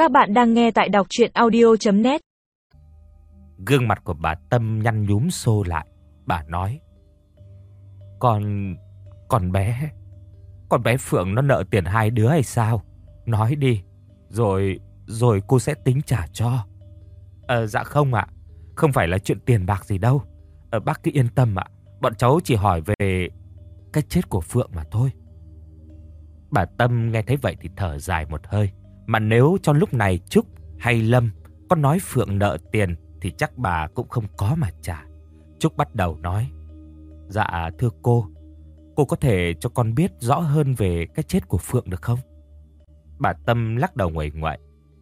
Các bạn đang nghe tại đọc truyện audio.net. Gương mặt của bà Tâm nhăn nhúm xô lại. Bà nói: Con bé Phượng nó nợ tiền hai đứa hay sao? Nói đi, rồi cô sẽ tính trả cho. Dạ không ạ, không phải là chuyện tiền bạc gì đâu. Bác cứ yên tâm ạ, bọn cháu chỉ hỏi về cái chết của Phượng mà thôi. Bà Tâm nghe thấy vậy thì thở dài một hơi. Mà nếu cho lúc này Trúc hay Lâm có nói Phượng nợ tiền thì chắc bà cũng không có mà trả. Trúc bắt đầu nói: Dạ thưa cô có thể cho con biết rõ hơn về cái chết của Phượng được không? Bà Tâm lắc đầu nguậy nguậy: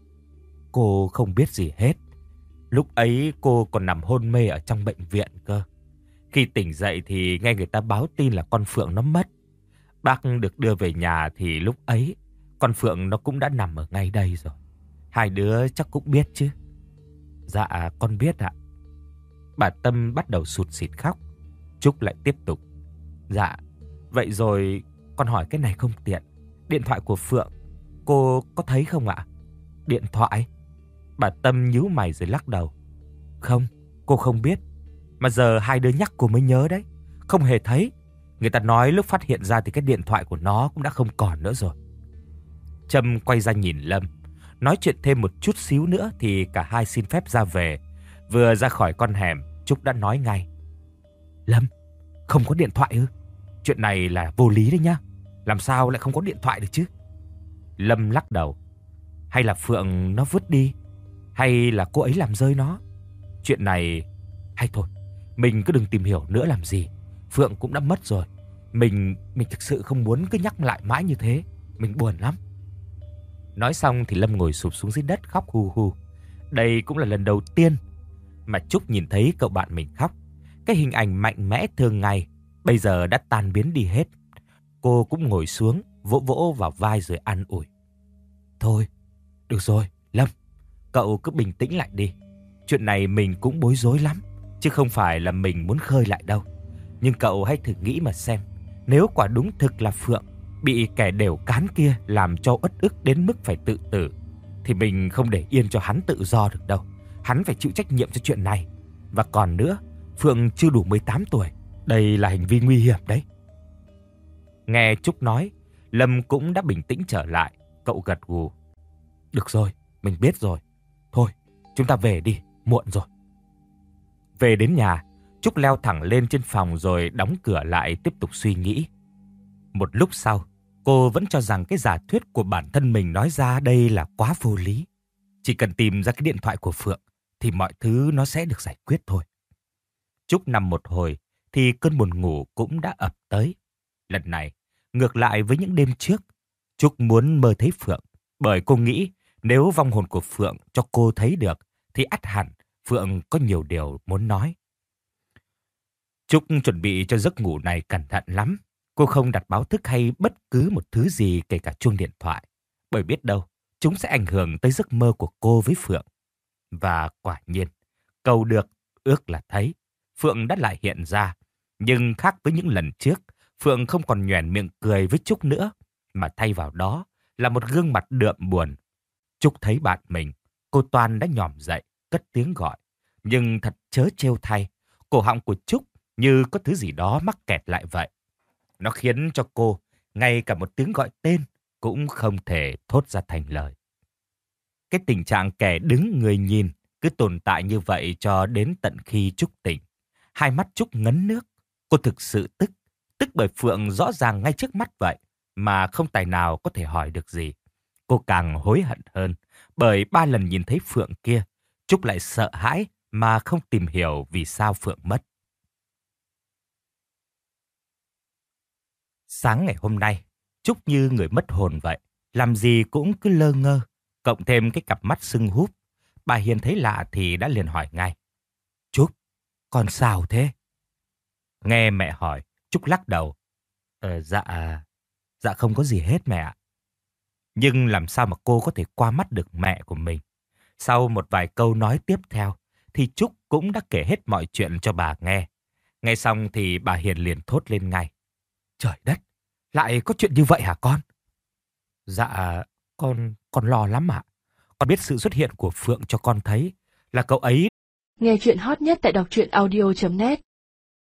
Cô không biết gì hết. Lúc ấy cô còn nằm hôn mê ở trong bệnh viện cơ. Khi tỉnh dậy thì nghe người ta báo tin là con Phượng nó mất. Bác được đưa về nhà thì lúc ấy con Phượng nó cũng đã nằm ở ngay đây rồi. Hai đứa chắc cũng biết chứ? Dạ con biết ạ. Bà Tâm bắt đầu sụt sịt khóc. Trúc lại tiếp tục: Dạ, vậy rồi con hỏi cái này không tiện. Điện thoại của Phượng cô có thấy không ạ? Điện thoại? Bà Tâm nhíu mày rồi lắc đầu: Không, cô không biết. Mà giờ hai đứa nhắc cô mới nhớ đấy. Không hề thấy. Người ta nói lúc phát hiện ra thì cái điện thoại của nó cũng đã không còn nữa rồi. Trâm quay ra nhìn Lâm. Nói chuyện thêm một chút xíu nữa thì cả hai xin phép ra về. Vừa ra khỏi con hẻm, Trúc đã nói ngay: Lâm, không có điện thoại ư? Chuyện này là vô lý đấy nhá. Làm sao lại không có điện thoại được chứ? Lâm lắc đầu: Hay là Phượng nó vứt đi? Hay là cô ấy làm rơi nó? Chuyện này... Hay thôi, mình cứ đừng tìm hiểu nữa làm gì. Phượng cũng đã mất rồi. Mình thực sự không muốn cứ nhắc lại mãi như thế. Mình buồn lắm. Nói xong thì Lâm ngồi sụp xuống dưới đất khóc hu hu. Đây cũng là lần đầu tiên mà Trúc nhìn thấy cậu bạn mình khóc. Cái hình ảnh mạnh mẽ thường ngày bây giờ đã tan biến đi hết. Cô cũng ngồi xuống, vỗ vỗ vào vai rồi an ủi: Thôi, được rồi, Lâm, cậu cứ bình tĩnh lại đi. Chuyện này mình cũng bối rối lắm, chứ không phải là mình muốn khơi lại đâu. Nhưng cậu hãy thử nghĩ mà xem, nếu quả đúng thực là Phượng bị kẻ đều cán kia làm cho uất ức đến mức phải tự tử, thì mình không để yên cho hắn tự do được đâu. Hắn phải chịu trách nhiệm cho chuyện này. Và còn nữa, Phượng chưa đủ 18 tuổi. Đây là hành vi nguy hiểm đấy. Nghe Trúc nói, Lâm cũng đã bình tĩnh trở lại. Cậu gật gù: Được rồi, mình biết rồi. Thôi, chúng ta về đi, muộn rồi. Về đến nhà, Trúc leo thẳng lên trên phòng rồi đóng cửa lại tiếp tục suy nghĩ. Một lúc sau, cô vẫn cho rằng cái giả thuyết của bản thân mình nói ra đây là quá vô lý. Chỉ cần tìm ra cái điện thoại của Phượng thì mọi thứ nó sẽ được giải quyết thôi. Trúc nằm một hồi thì cơn buồn ngủ cũng đã ập tới. Lần này, ngược lại với những đêm trước, Trúc muốn mơ thấy Phượng, bởi cô nghĩ nếu vong hồn của Phượng cho cô thấy được thì ắt hẳn Phượng có nhiều điều muốn nói. Trúc chuẩn bị cho giấc ngủ này cẩn thận lắm. Cô không đặt báo thức hay bất cứ một thứ gì, kể cả chuông điện thoại, bởi biết đâu chúng sẽ ảnh hưởng tới giấc mơ của cô với Phượng. Và quả nhiên, cầu được, ước là thấy. Phượng đã lại hiện ra. Nhưng khác với những lần trước, Phượng không còn nhoẻn miệng cười với Trúc nữa, mà thay vào đó là một gương mặt đượm buồn. Trúc thấy bạn mình, cô Toan đã nhòm dậy, cất tiếng gọi. Nhưng thật trớ trêu thay, cổ họng của Trúc như có thứ gì đó mắc kẹt lại vậy. Nó khiến cho cô, ngay cả một tiếng gọi tên cũng không thể thốt ra thành lời. Cái tình trạng kẻ đứng người nhìn cứ tồn tại như vậy cho đến tận khi Trúc tỉnh. Hai mắt Trúc ngấn nước. Cô thực sự tức. Tức bởi Phượng rõ ràng ngay trước mắt vậy mà không tài nào có thể hỏi được gì. Cô càng hối hận hơn bởi 3 lần nhìn thấy Phượng kia, Trúc lại sợ hãi mà không tìm hiểu vì sao Phượng mất. Sáng ngày hôm nay, Trúc như người mất hồn vậy. Làm gì cũng cứ lơ ngơ. Cộng thêm cái cặp mắt sưng húp. Bà Hiền thấy lạ thì đã liền hỏi ngay: Trúc, con sao thế? Nghe mẹ hỏi, Trúc lắc đầu: Dạ không có gì hết mẹ ạ. Nhưng làm sao mà cô có thể qua mắt được mẹ của mình? Sau một vài câu nói tiếp theo, thì Trúc cũng đã kể hết mọi chuyện cho bà nghe. Nghe xong thì bà Hiền liền thốt lên ngay: Trời đất, lại có chuyện như vậy hả con? Dạ, con lo lắm ạ. Con biết sự xuất hiện của Phượng cho con thấy là cậu ấy. Nghe chuyện hot nhất tại đọc truyện audio.net